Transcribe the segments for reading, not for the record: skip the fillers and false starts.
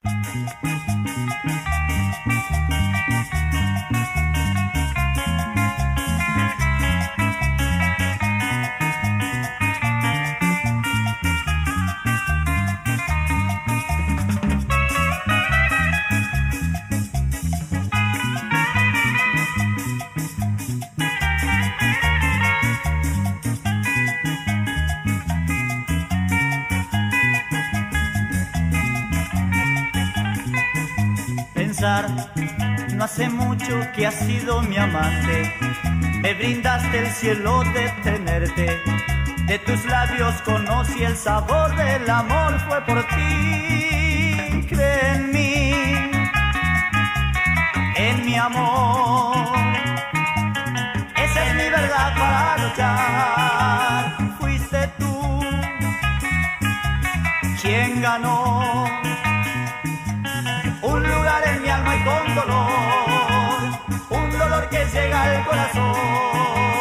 No hace mucho que has sido mi amante, me brindaste el cielo de tenerte, de tus labios conocí el sabor del amor, fue por ti, cree en mi amor, esa es mi verdad para luchar, fuiste tú quien ganó un lugar en mi alma y con dolor, un dolor que llega al corazón.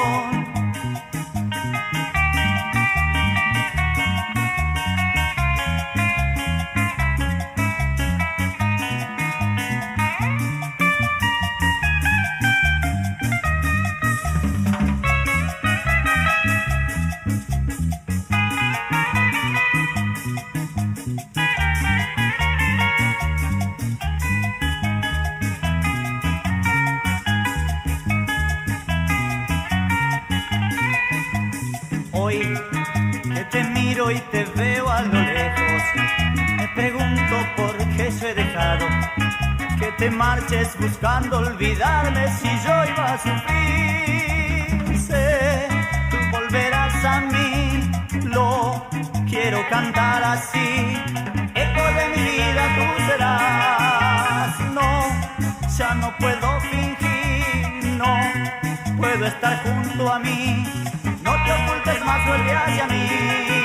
Que te miro y te veo a lo lejos, me pregunto por qué yo he dejado que te marches buscando olvidarme si yo iba a sufrir. Sé, tú volverás a mí, lo quiero cantar así, eco de mi vida tú serás. No, ya no puedo fingir, no puedo estar junto a mí. No te ocultes más, vuelve hacia mí.